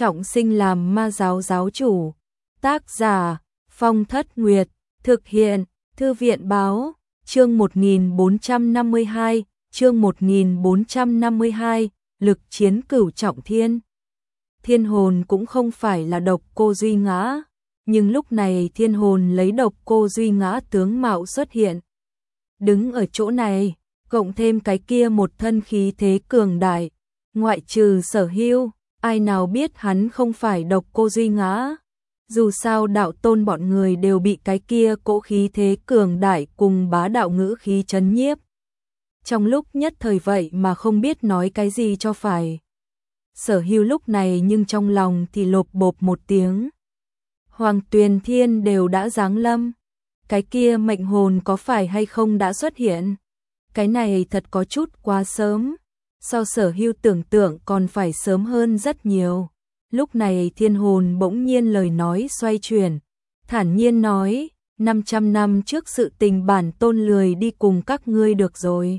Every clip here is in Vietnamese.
trọng sinh làm ma giáo giáo chủ. Tác giả Phong Thất Nguyệt. Thực hiện Thư viện báo. Chương 1452. Chương 1452. Lực chiến Cửu Trọng Thiên. Thiên hồn cũng không phải là Độc Cô Duy Ngã, nhưng lúc này thiên hồn lấy Độc Cô Duy Ngã tướng mạo xuất hiện. Đứng ở chỗ này, cộng thêm cái kia một thân khí thế cường đại, ngoại trừ Sở Hưu, ai nào biết hắn không phải Độc Cô Duy Ngã. Dù sao đạo tôn bọn người đều bị cái kia cỗ khí thế cường đại cùng bá đạo ngữ khí chấn nhiếp. Trong lúc nhất thời vậy mà không biết nói cái gì cho phải. Sở Hưu lúc này nhưng trong lòng thì lộp bộp một tiếng. Hoàng Tuyền Thiên đều đã giáng lâm. Cái kia mệnh hồn có phải hay không đã xuất hiện? Cái này thật có chút quá sớm. So Sở Hưu tưởng tượng còn phải sớm hơn rất nhiều. Lúc này thiên hồn bỗng nhiên lời nói xoay chuyển. Thản nhiên nói, 500 năm trước sự tình bản tôn lười đi cùng các ngươi được rồi.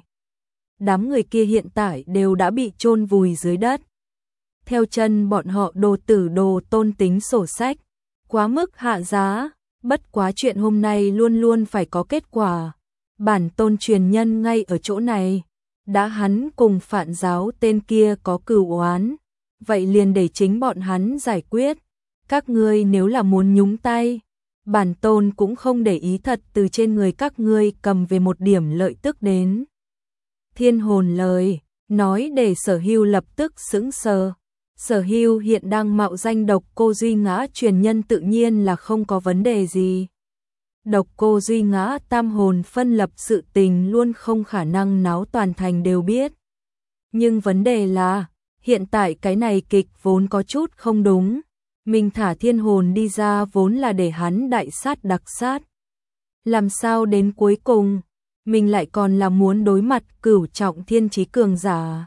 Đám người kia hiện tại đều đã bị chôn vùi dưới đất. Theo chân bọn họ đồ tử đồ tôn tính sổ sách. Quá mức hạ giá, bất quá chuyện hôm nay luôn luôn phải có kết quả. Bản tôn truyền nhân ngay ở chỗ này. Đã hắn cùng Phạn giáo tên kia có cừu oán, vậy liền để chính bọn hắn giải quyết. Các ngươi nếu là muốn nhúng tay, bản tôn cũng không để ý thật từ trên người các ngươi cầm về một điểm lợi tức đến. Thiên hồn lời, nói để Sở Hưu lập tức sững sờ. Sở Hưu hiện đang mạo danh Độc Cô Duy Ngã truyền nhân tự nhiên là không có vấn đề gì. Độc Cô Duy Ngã tam hồn phân lập sự tình luôn không khả năng náo toàn thành đều biết. Nhưng vấn đề là, hiện tại cái này kịch vốn có chút không đúng. Mình thả thiên hồn đi ra vốn là để hắn đại sát đặc sát. Làm sao đến cuối cùng, mình lại còn là muốn đối mặt Cửu Trọng Thiên chí cường giả.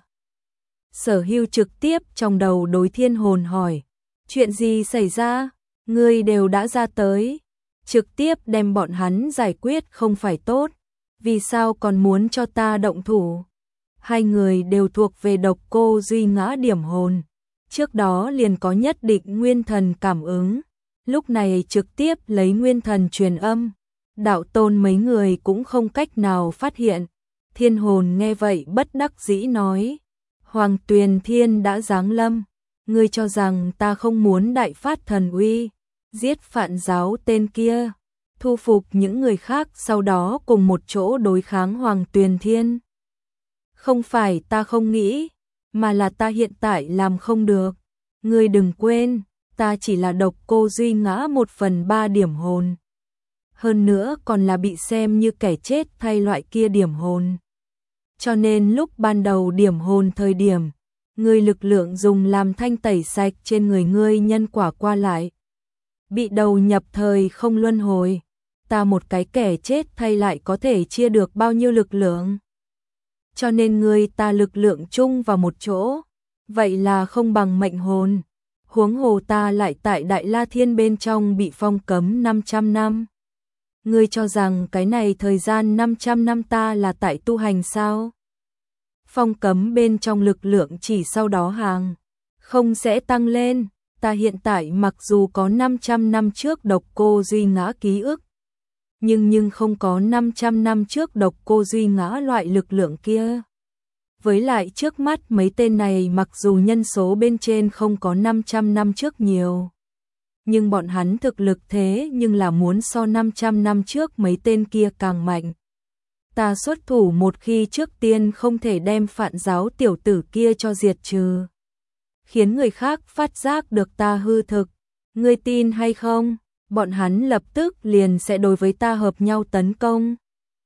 Sở Hưu trực tiếp trong đầu đối thiên hồn hỏi, chuyện gì xảy ra, ngươi đều đã ra tới. Trực tiếp đem bọn hắn giải quyết không phải tốt, vì sao còn muốn cho ta động thủ? Hai người đều thuộc về Độc Cô Duy Ngã điểm hồn, trước đó liền có nhất định nguyên thần cảm ứng, lúc này trực tiếp lấy nguyên thần truyền âm, đạo tôn mấy người cũng không cách nào phát hiện. Thiên hồn nghe vậy bất đắc dĩ nói, Hoàng Tuyền Thiên đã giáng lâm, ngươi cho rằng ta không muốn đại phát thần uy, giết Phạn giáo tên kia, thu phục những người khác sau đó cùng một chỗ đối kháng Hoàng Tuyền Thiên. Không phải ta không nghĩ, mà là ta hiện tại làm không được. Ngươi đừng quên, ta chỉ là Độc Cô Duy Ngã 1/3 điểm hồn. Hơn nữa còn là bị xem như kẻ chết thay loại kia điểm hồn. Cho nên lúc ban đầu điểm hồn thời điểm, ngươi lực lượng dùng làm thanh tẩy sạch trên người ngươi nhân quả qua lại. Bị đầu nhập thời không luân hồi, ta một cái kẻ chết thay lại có thể chia được bao nhiêu lực lượng. Cho nên ngươi ta lực lượng chung vào một chỗ, vậy là không bằng mệnh hồn. Huống hồ ta lại tại Đại La Thiên bên trong bị phong cấm 500 năm. Ngươi cho rằng cái này thời gian 500 năm ta là tại tu hành sao? Phong cấm bên trong lực lượng chỉ sau đó hàng không sẽ tăng lên. Ta hiện tại mặc dù có 500 năm trước Độc Cô Duy Ngã ký ức, nhưng không có 500 năm trước Độc Cô Duy Ngã loại lực lượng kia. Với lại trước mắt mấy tên này mặc dù nhân số bên trên không có 500 năm trước nhiều, nhưng bọn hắn thực lực thế nhưng là muốn so 500 năm trước mấy tên kia càng mạnh. Ta xuất thủ một khi trước tiên không thể đem Phạn giáo tiểu tử kia cho diệt trừ, khiến người khác phát giác được ta hư thực, ngươi tin hay không? Bọn hắn lập tức liền sẽ đối với ta hợp nhau tấn công.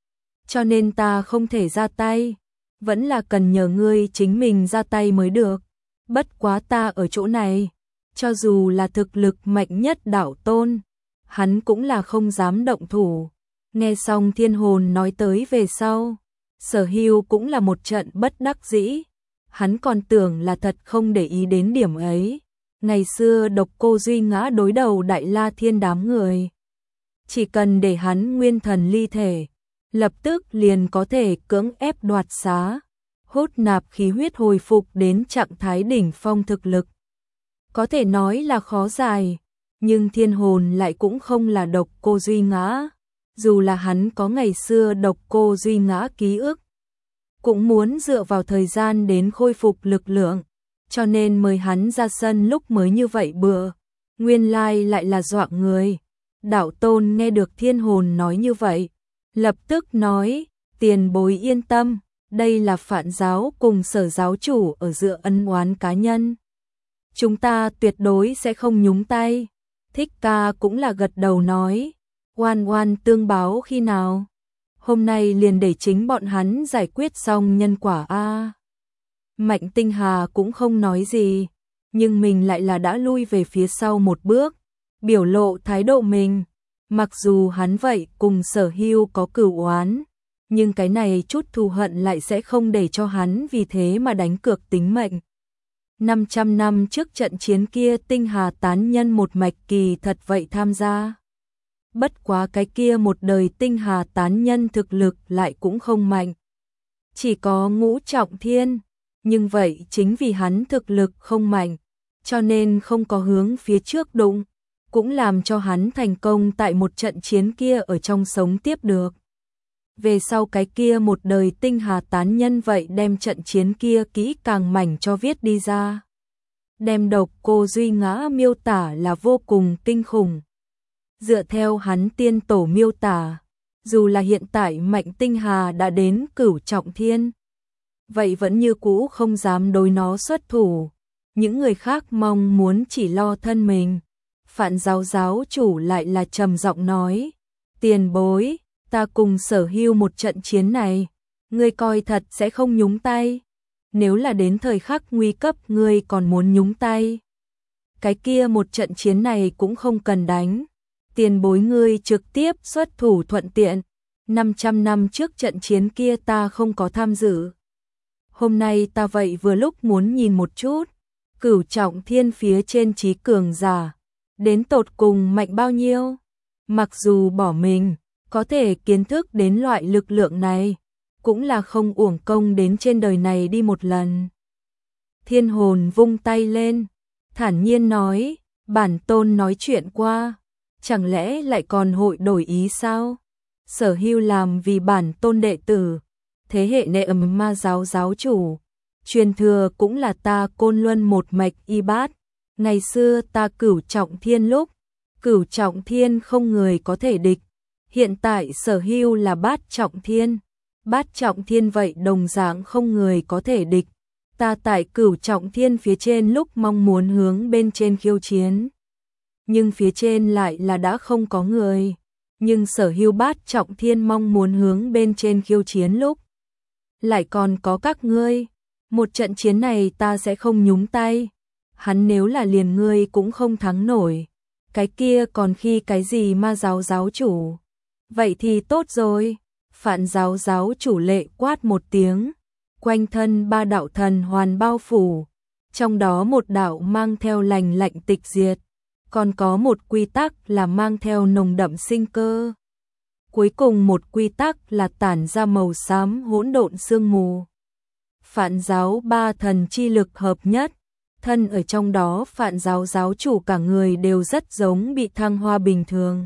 Cho nên ta không thể ra tay, vẫn là cần nhờ ngươi chính mình ra tay mới được. Bất quá ta ở chỗ này, cho dù là thực lực mạnh nhất đạo tôn, hắn cũng là không dám động thủ. Nghe xong thiên hồn nói tới về sau, Sở Hưu cũng là một trận bất đắc dĩ. Hắn còn tưởng là thật không để ý đến điểm ấy. Ngày xưa Độc Cô Duy Ngã đối đầu Đại La Thiên đám người, chỉ cần để hắn nguyên thần ly thể, lập tức liền có thể cưỡng ép đoạt xá, hút nạp khí huyết hồi phục đến trạng thái đỉnh phong thực lực. có thể nói là khó giải, nhưng thiên hồn lại cũng không là Độc Cô Duy Ngã, dù là hắn có ngày xưa Độc Cô Duy Ngã ký ức, cũng muốn dựa vào thời gian đến khôi phục lực lượng, cho nên mời hắn ra sân lúc mới như vậy bừa, nguyên lai lại là dọa người. Đạo Tôn nghe được thiên hồn nói như vậy, lập tức nói, tiền bối yên tâm, đây là Phạn giáo cùng Sở giáo chủ ở giữa ân oán cá nhân. Chúng ta tuyệt đối sẽ không nhúng tay. Thích Ca cũng là gật đầu nói, oan oan tương báo khi nào? Hôm nay liền để chính bọn hắn giải quyết xong nhân quả a. Mạnh Tinh Hà cũng không nói gì, nhưng mình lại là đã lui về phía sau một bước, biểu lộ thái độ mình. Mặc dù hắn vậy cùng Sở Hưu có cửu oán, nhưng cái này chút thù hận lại sẽ không để cho hắn vì thế mà đánh cược tính mệnh. 500 năm trước trận chiến kia Tinh Hà tán nhân một mạch kỳ thật vậy tham gia. Bất quá cái kia một đời Tinh Hà tán nhân thực lực lại cũng không mạnh. Chỉ có Ngũ Trọng Thiên, nhưng vậy chính vì hắn thực lực không mạnh, cho nên không có hướng phía trước đụng, cũng làm cho hắn thành công tại một trận chiến kia ở trong sống tiếp được. Về sau cái kia một đời Tinh Hà tán nhân vậy đem trận chiến kia kỹ càng mảnh cho viết đi ra. Đem Độc Cô Duy Ngã miêu tả là vô cùng kinh khủng. Dựa theo hắn tiên tổ miêu tả, dù là hiện tại Mạnh Tinh Hà đã đến cửu trọng thiên, vậy vẫn như cũ không dám đối nó xuất thủ. Những người khác mong muốn chỉ lo thân mình. Phạn giáo giáo chủ lại là trầm giọng nói, tiền bối, ta cùng Sở Hưu một trận chiến này, ngươi coi thật sẽ không nhúng tay. Nếu là đến thời khắc nguy cấp ngươi còn muốn nhúng tay, cái kia một trận chiến này cũng không cần đánh. Tiền bối ngươi trực tiếp xuất thủ thuận tiện. 500 năm trước trận chiến kia ta không có tham dự. Hôm nay ta vậy vừa lúc muốn nhìn một chút, cửu trọng thiên phía trên trí cường giả, đến tột cùng mạnh bao nhiêu. Mặc dù bỏ mình, có thể kiến thức đến loại lực lượng này, cũng là không uổng công đến trên đời này đi một lần. Thiên hồn vung tay lên, thản nhiên nói, bản tôn nói chuyện qua, chẳng lẽ lại còn hội đổi ý sao? Sở Hưu làm vì bản tôn đệ tử, thế hệ nệ ma giáo giáo chủ, truyền thừa cũng là ta Côn Luân một mạch y bát. Ngày xưa ta cửu trọng thiên lúc, cửu trọng thiên không người có thể địch. Hiện tại Sở Hưu là bát trọng thiên, bát trọng thiên vậy đồng dạng không người có thể địch. Ta tại cửu trọng thiên phía trên lúc mong muốn hướng bên trên khiêu chiến, nhưng phía trên lại là đã không có người. Nhưng Sở Hưu bát trọng thiên mong muốn hướng bên trên khiêu chiến lúc, lại còn có các ngươi. Một trận chiến này ta sẽ không nhúng tay. Hắn nếu là liền ngươi cũng không thắng nổi, cái kia còn khi cái gì ma giáo giáo chủ. Vậy thì tốt rồi. Phạn giáo giáo chủ lệ quát một tiếng, quanh thân ba đạo thần hoàn bao phủ, trong đó một đạo mang theo lành lạnh tịch diệt, còn có một quy tắc là mang theo nồng đậm sinh cơ. Cuối cùng một quy tắc là tản ra màu xám hỗn độn sương mù. Phạn giáo ba thần chi lực hợp nhất, thân ở trong đó Phạn giáo giáo chủ cả người đều rất giống bị thăng hoa bình thường.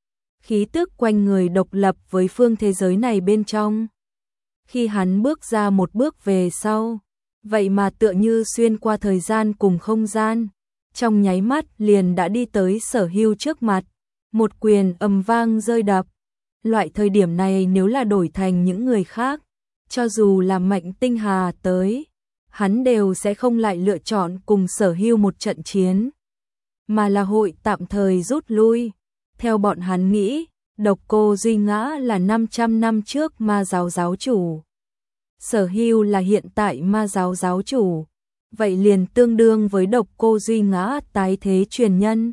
Khí tức quanh người độc lập với phương thế giới này bên trong. Khi hắn bước ra một bước về sau, vậy mà tựa như xuyên qua thời gian cùng không gian, trong nháy mắt liền đã đi tới Sở Hưu trước mặt, một quyền ầm vang rơi đập. Loại thời điểm này nếu là đổi thành những người khác, cho dù là Mạnh Tinh Hà tới, hắn đều sẽ không lại lựa chọn cùng Sở Hưu một trận chiến, mà là hội tạm thời rút lui. Theo bọn hắn nghĩ, Độc Cô Duy Ngã là 500 năm trước ma giáo giáo chủ, Sở Hưu là hiện tại ma giáo giáo chủ, vậy liền tương đương với Độc Cô Duy Ngã tái thế truyền nhân.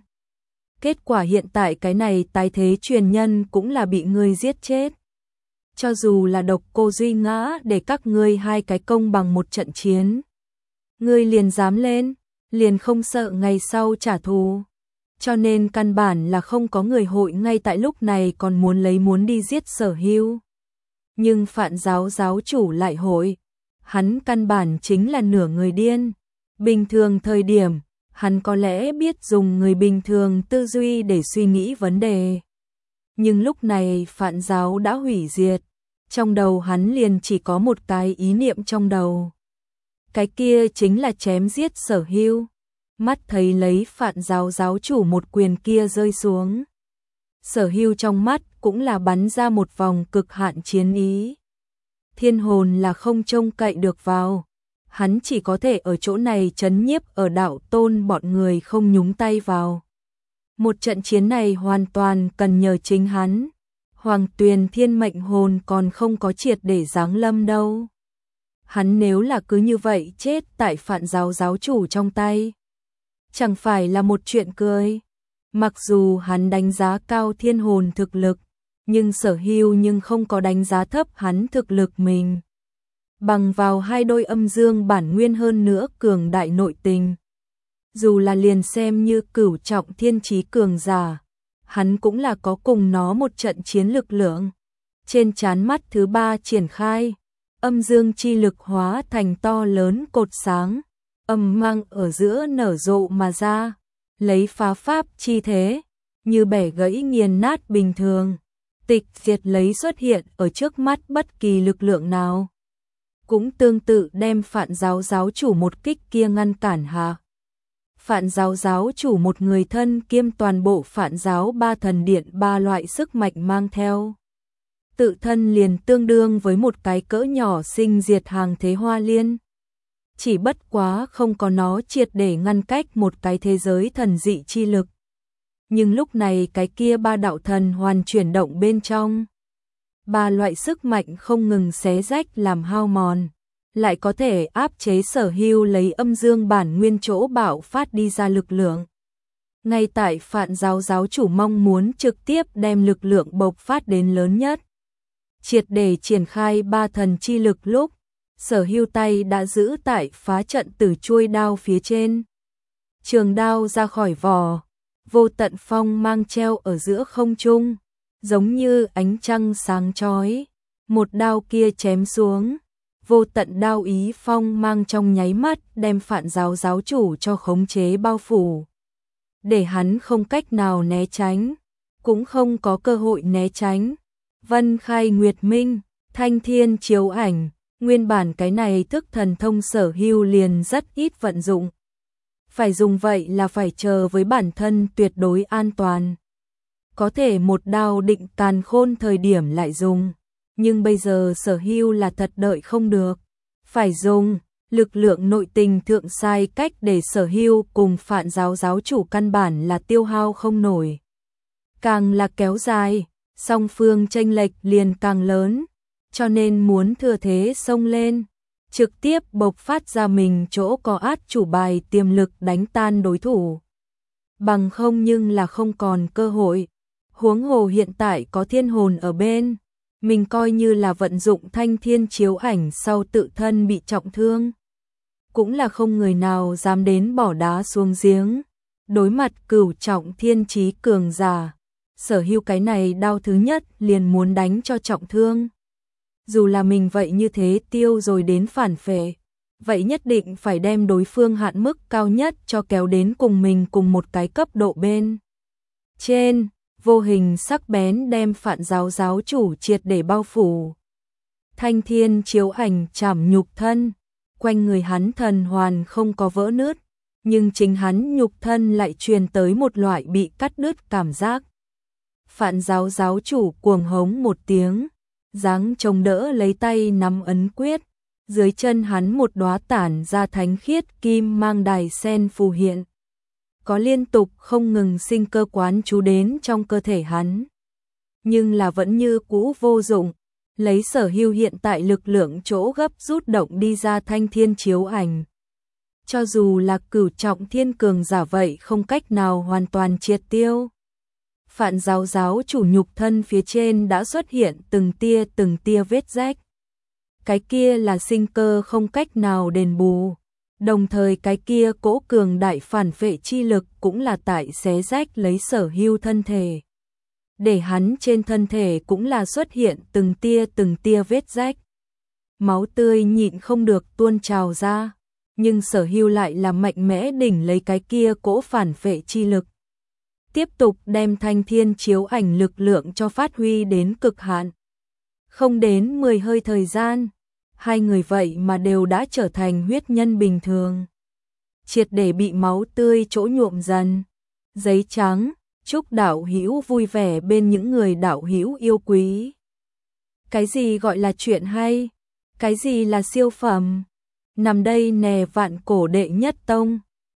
Kết quả hiện tại cái này tái thế truyền nhân cũng là bị ngươi giết chết. Cho dù là Độc Cô Duy Ngã để các ngươi hai cái công bằng một trận chiến, ngươi liền dám lên, liền không sợ ngày sau trả thù. Cho nên căn bản là không có người hội ngay tại lúc này còn muốn đi giết Sở Hưu. Nhưng Phạn giáo giáo chủ lại hội, hắn căn bản chính là nửa người điên. Bình thường thời điểm, Hắn có lẽ biết dùng người bình thường tư duy để suy nghĩ vấn đề. Nhưng lúc này Phạn Giáo đã hủy diệt, trong đầu hắn liền chỉ có một cái ý niệm trong đầu. Cái kia chính là chém giết Sở Hưu. Mắt thấy lấy Phạn Giáo giáo chủ một quyền kia rơi xuống. Sở Hưu trong mắt cũng là bắn ra một vòng cực hạn chiến ý. Thiên hồn là không trông cậy được vào. Hắn chỉ có thể ở chỗ này trấn nhiếp ở đạo tôn bọn người không nhúng tay vào. Một trận chiến này hoàn toàn cần nhờ chính hắn. Hoàng Tuyền Thiên mệnh hồn còn không có triệt để giáng lâm đâu. Hắn nếu là cứ như vậy chết tại Phạn Giáo giáo chủ trong tay, chẳng phải là một chuyện cười. Mặc dù hắn đánh giá cao thiên hồn thực lực, nhưng Sở Hưu nhưng không có đánh giá thấp hắn thực lực mình. Bằng vào hai đôi âm dương bản nguyên hơn nữa cường đại nội tình. Dù là liền xem như cửu trọng thiên chí cường giả, hắn cũng là có cùng nó một trận chiến lực lượng. Trên trán mắt thứ ba triển khai, âm dương chi lực hóa thành to lớn cột sáng, âm mang ở giữa nở rộ mà ra, lấy phá pháp chi thế, như bẻ gãy nghiền nát bình thường, tịch diệt lấy xuất hiện ở trước mắt bất kỳ lực lượng nào. Cũng tương tự đem Phạn Giáo giáo chủ một kích kia ngăn cản hạ. Phạn Giáo giáo chủ một người thân kiêm toàn bộ Phạn Giáo ba thần điện ba loại sức mạnh mang theo. Tự thân liền tương đương với một cái cỡ nhỏ sinh diệt hàng thế hoa liên. Chỉ bất quá không có nó triệt để ngăn cách một cái thế giới thần dị chi lực. Nhưng lúc này cái kia ba đạo thần hoàn chuyển động bên trong. Ba loại sức mạnh không ngừng xé rách làm hao mòn, lại có thể áp chế Sở Hưu lấy âm dương bản nguyên chỗ bạo phát đi ra lực lượng. Ngay tại Phạn Giáo giáo chủ mong muốn trực tiếp đem lực lượng bộc phát đến lớn nhất, triệt để triển khai ba thần chi lực lúc, Sở Hưu tay đã giữ tại phá trận tử chuôi đao phía trên. Trường đao ra khỏi vỏ, vô tận phong mang treo ở giữa không trung, giống như ánh trăng sáng chói. Một đao kia chém xuống, vô tận đao ý phong mang trong nháy mắt đem Phạn Giáo giáo chủ cho khống chế bao phủ. Để hắn không cách nào né tránh, cũng không có cơ hội né tránh. Vân Khai Nguyệt Minh, Thanh Thiên Chiếu Ảnh, nguyên bản cái này thức thần thông Sở Hưu liền rất ít vận dụng. Phải dùng vậy là phải chờ với bản thân tuyệt đối an toàn. Có thể một đao định càn khôn thời điểm lại dùng, nhưng bây giờ Sở Hưu là thật đợi không được. Phải dùng, lực lượng nội tình thượng sai cách để Sở Hưu cùng Phạn Giáo giáo chủ căn bản là tiêu hao không nổi. Càng là kéo dài, song phương chênh lệch liền càng lớn, cho nên muốn thừa thế xông lên, trực tiếp bộc phát ra mình chỗ có át chủ bài tiềm lực đánh tan đối thủ. Bằng không nhưng là không còn cơ hội. Huống hồ hiện tại có thiên hồn ở bên, mình coi như là vận dụng Thanh Thiên Chiếu Ảnh sau tự thân bị trọng thương, cũng là không người nào dám đến bỏ đá xuống giếng. Đối mặt cửu trọng thiên chí cường giả, Sở Hưu cái này đao thứ nhất liền muốn đánh cho trọng thương. Dù là mình vậy như thế tiêu rồi đến phản phệ, vậy nhất định phải đem đối phương hạn mức cao nhất cho kéo đến cùng mình cùng một cái cấp độ bên trên. Vô hình sắc bén đem Phạn Giáo giáo chủ triệt để bao phủ. Thanh Thiên Chiếu Ảnh chảm nhục thân, quanh người hắn thần hoàn không có vỡ nứt, nhưng chính hắn nhục thân lại truyền tới một loại bị cắt đứt cảm giác. Phạn Giáo giáo chủ cuồng hống một tiếng, giáng chống đỡ lấy tay nắm ấn quyết, dưới chân hắn một đóa tản ra thánh khiết kim mang đài sen phù hiện. Có liên tục không ngừng sinh cơ quán chú đến trong cơ thể hắn. Nhưng là vẫn như cũ vô dụng, lấy Sở Hưu hiện tại lực lượng chỗ gấp rút động đi ra Thanh Thiên Chiếu Ảnh. Cho dù là cửu trọng thiên cường giả vậy không cách nào hoàn toàn triệt tiêu. Phạn Giáo giáo chủ nhục thân phía trên đã xuất hiện từng tia vết rách. Cái kia là sinh cơ không cách nào đền bù. Đồng thời cái kia cỗ cường đại phản phệ chi lực cũng là tại xé rách lấy Sở Hưu thân thể. Để hắn trên thân thể cũng là xuất hiện từng tia vết rách. Máu tươi nhịn không được tuôn trào ra. nhưng Sở Hưu lại là mạnh mẽ đỉnh lấy cái kia cỗ phản phệ chi lực. Tiếp tục đem Thanh Thiên chiếu ảnh lực lượng cho phát huy đến cực hạn. Không đến 10 hơi thời gian, hai người vậy mà đều đã trở thành huyết nhân bình thường. Triệt để bị máu tươi chỗ nhuộm dần. Giấy trắng, chúc đạo hữu vui vẻ bên những người đạo hữu yêu quý. Cái gì gọi là chuyện hay? Cái gì là siêu phẩm? Nằm đây nè vạn cổ đệ nhất tông.